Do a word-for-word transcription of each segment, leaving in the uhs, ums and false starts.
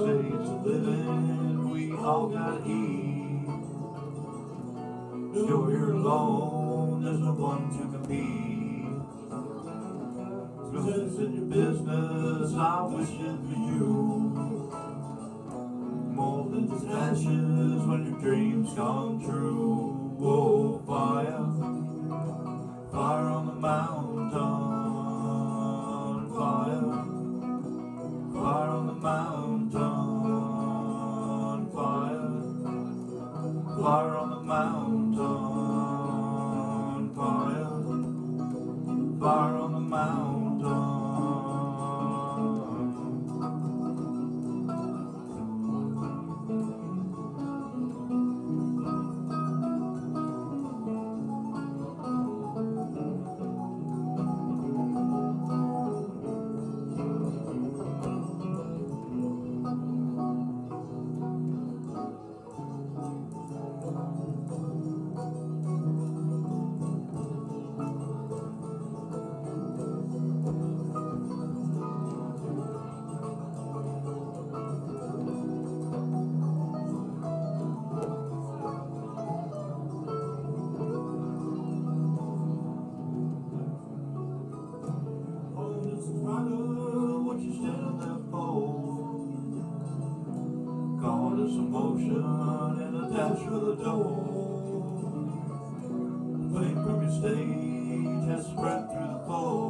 stage of living, we all gotta eat. You're here alone, there's no one to compete. Business in your business, I wish it for you. More than just ashes when your dreams come true. Whoa, fire, fire on the mountain, fire, fire on the mountain, fire, fire on the mountain, fire, fire on the mountain. What you standing there for? Caught us some motion and a dash for the door. The flame from your stage has spread through the floor.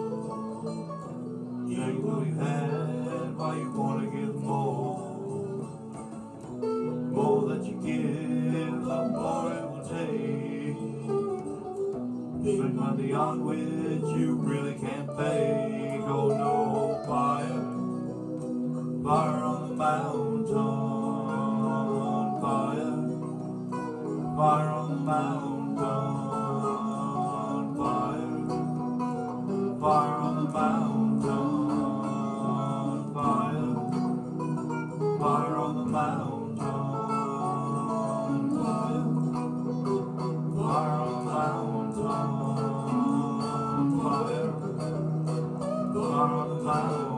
You ain't what you had, why you wanna give more? More that you give, the more it will take. Spend money on which you really can't pay. Oh no, fire, fire on the mountain, fire, fire on the mountain, fire, fire on the mountain, fire, fire on the mountain, fire, fire on the mountain. Fire, fire on the mountain.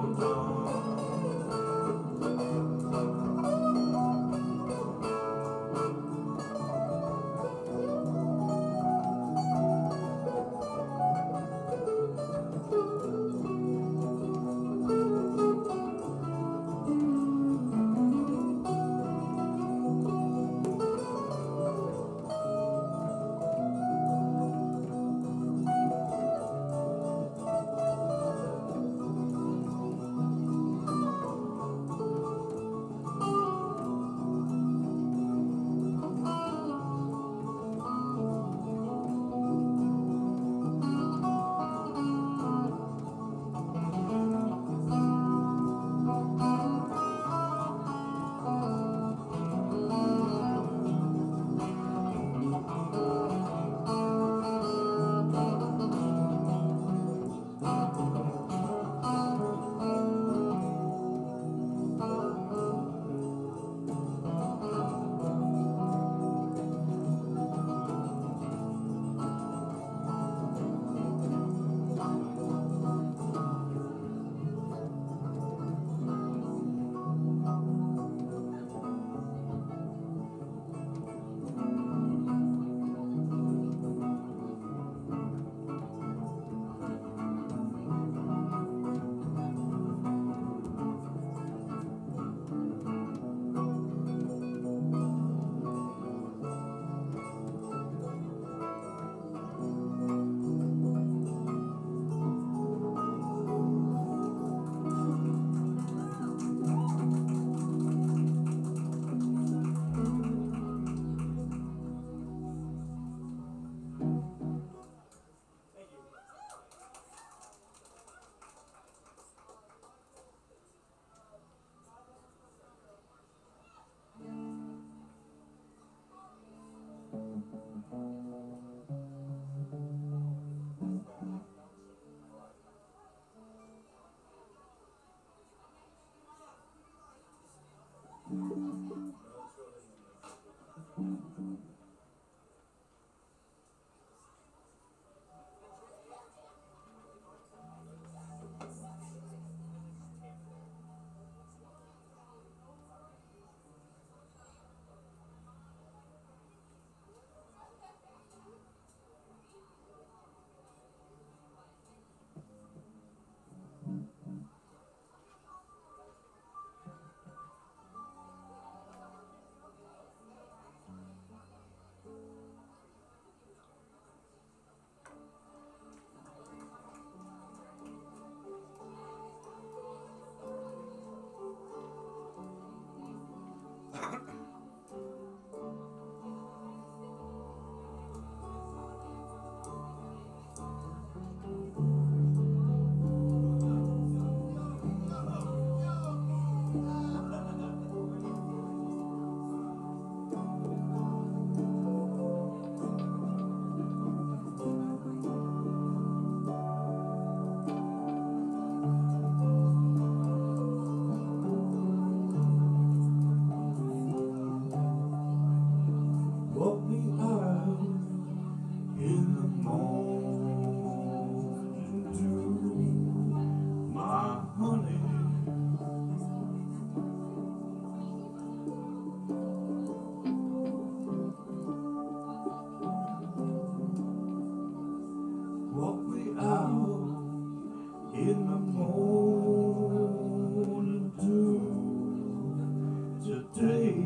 today.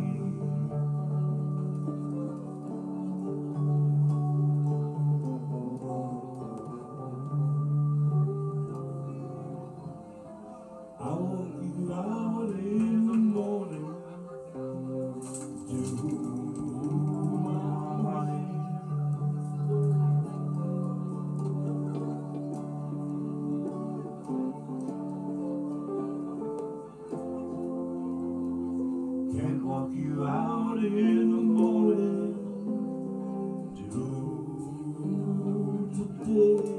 I walk you out in the morning to my honey. Can't walk you out in the morning to today.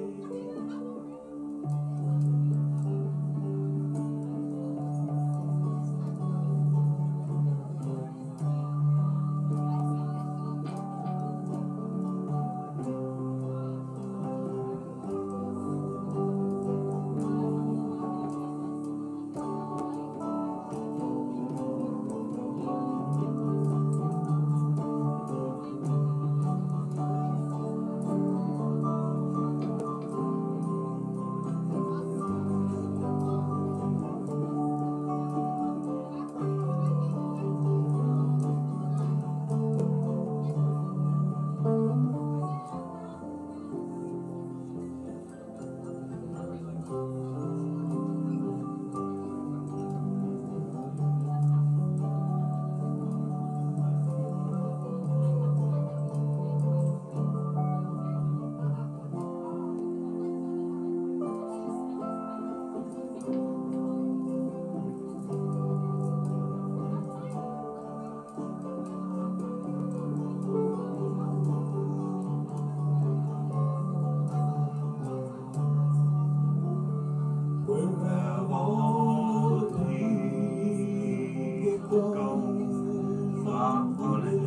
Where have all the people gone, my honey?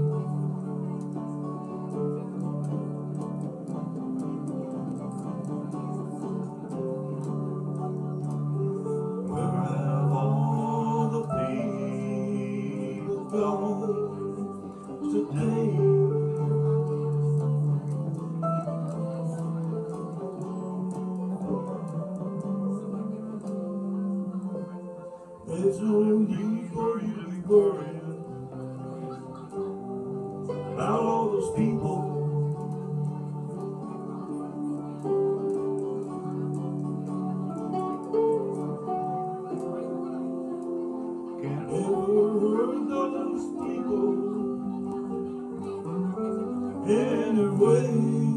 Where have all the people gone today? There's no need for you to be worrying about all those people. Can't ever hurt those people anyway.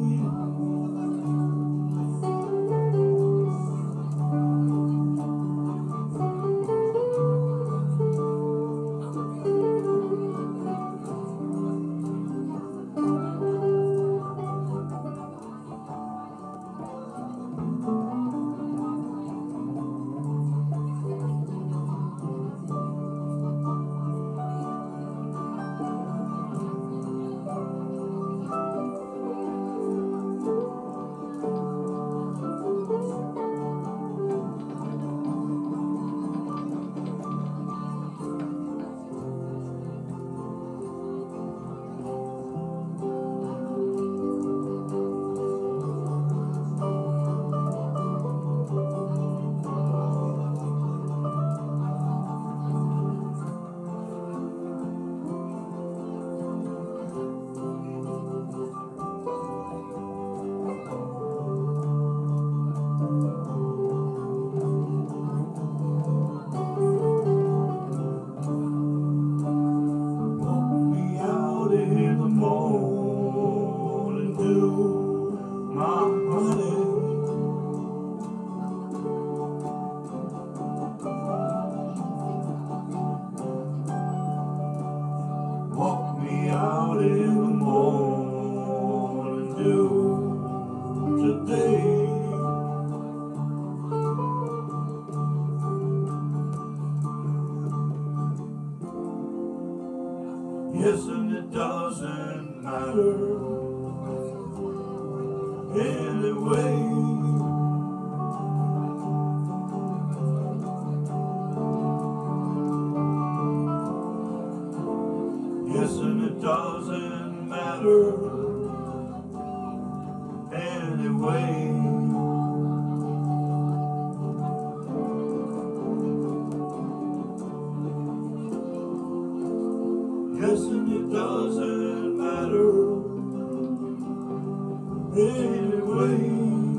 Morning dew, my honey. Walk me out in the morning dew today. Yes, and it doesn't matter anyway. Yes, and it doesn't matter anyway. Yes, and it doesn't matter anyway.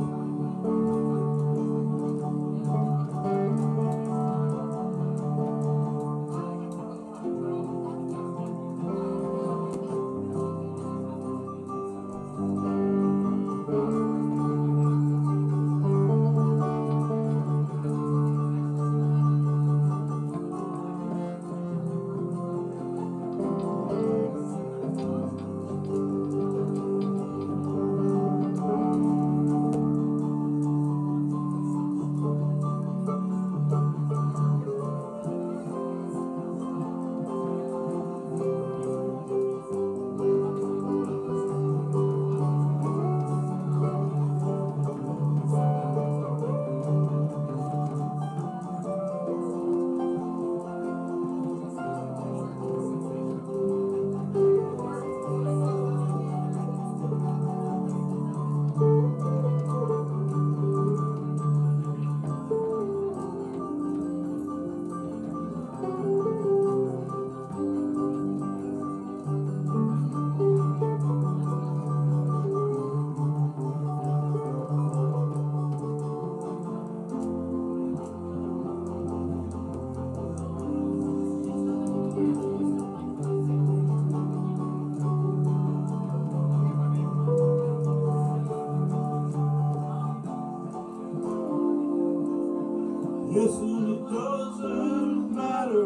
Yes, and it doesn't matter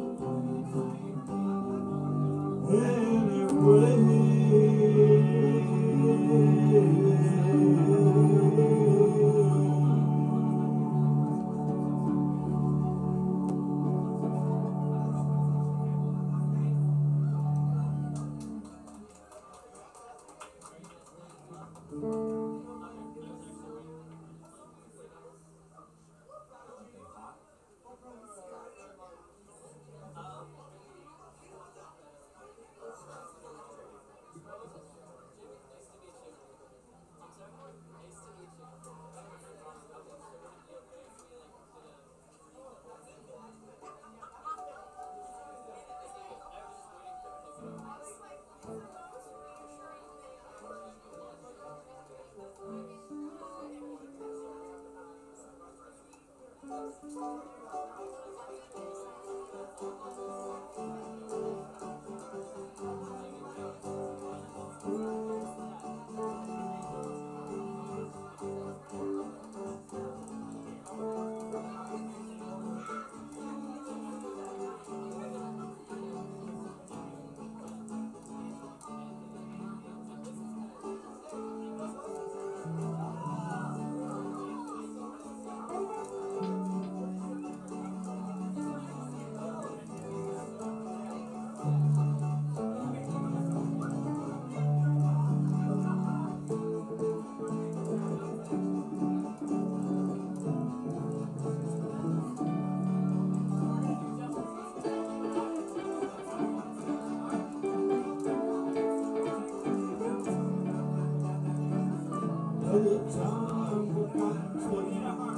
By the time the pipes were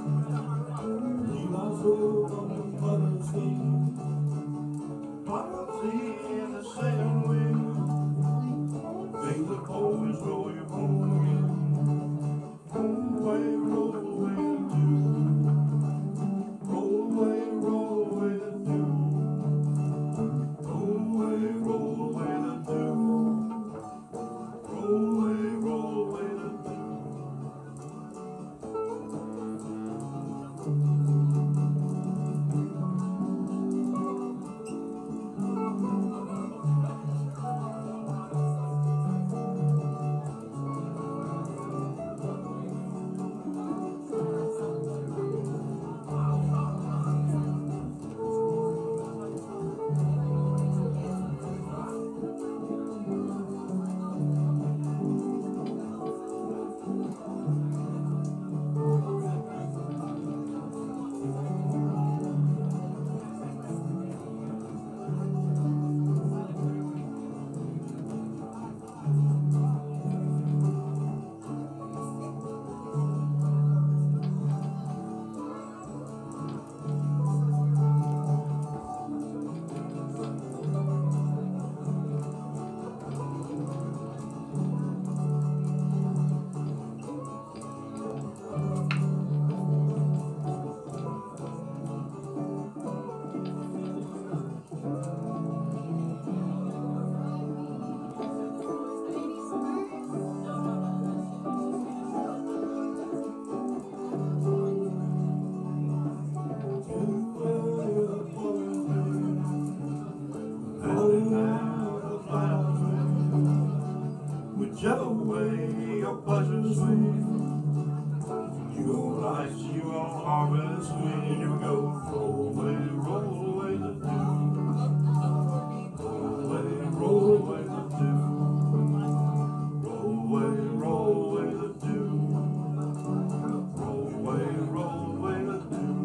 he was over on the mother's feet. Poverty in the sailing wind, think the boys roll you home again. Roll away, roll away the dew. Roll away, roll away the dew. Roll away, roll away the dew. Roll away, roll away the dew. whichever way your pleasure swings. You go light, you on harvest wind. Here we go. Roll away, roll away the dew. Roll away, roll away the dew. Roll away, roll away the dew. Roll away, roll away the dew.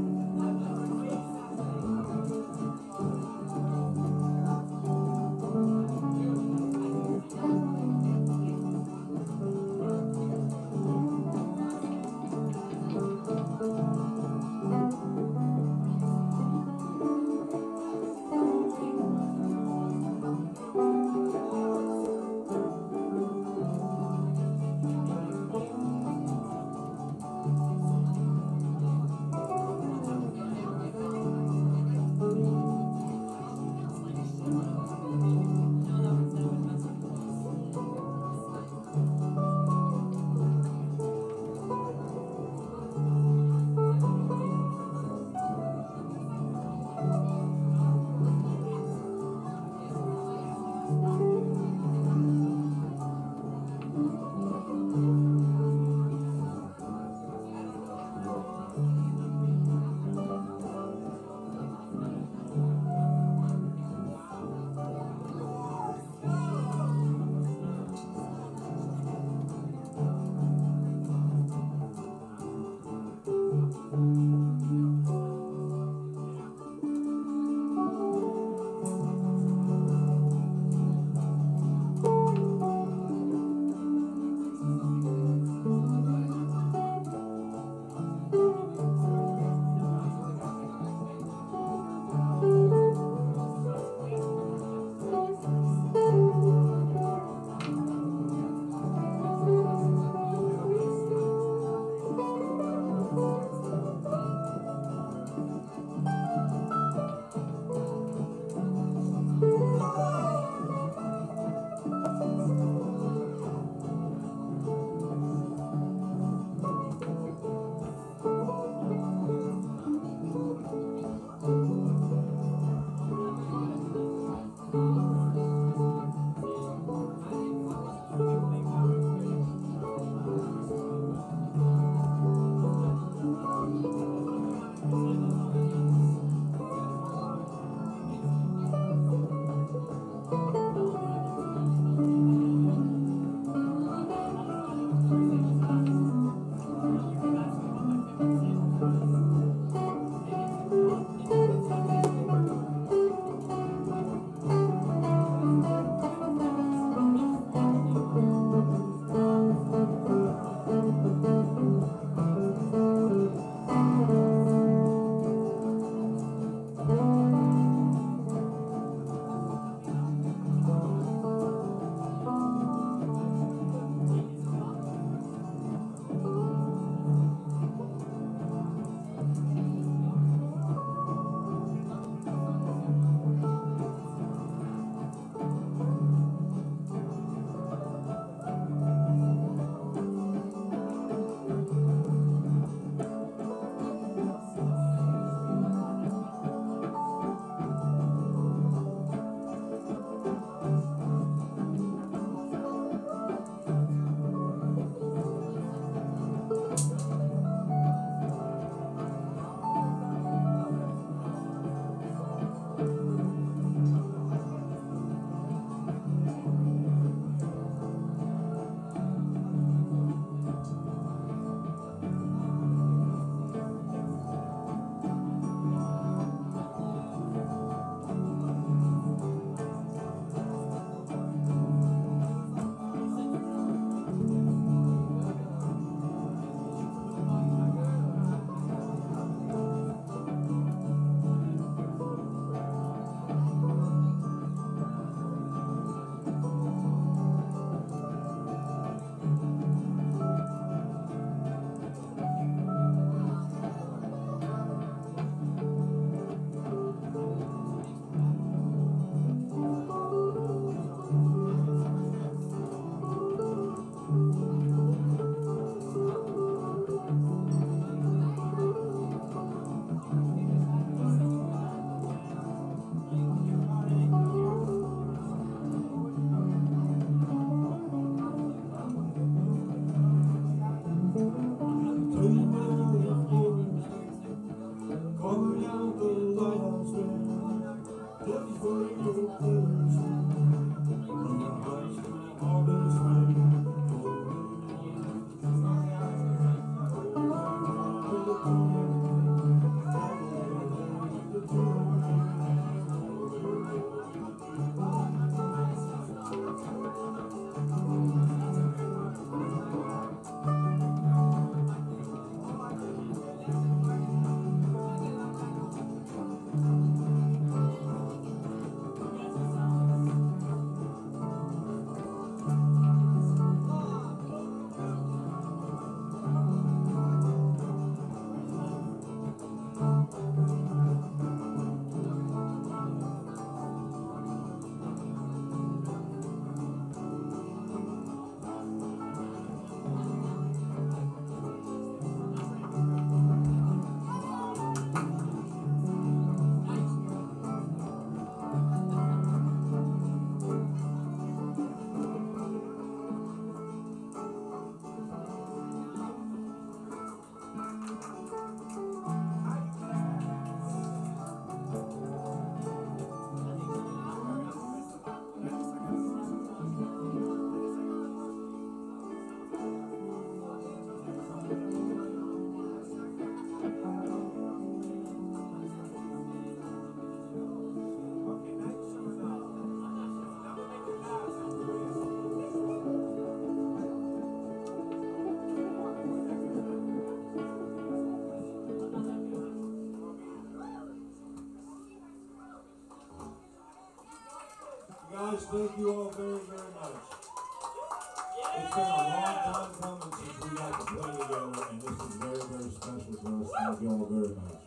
Guys, thank you all very, very much. It's been a long time coming since we got to play together, and this is very, very special for us. Thank you all very much.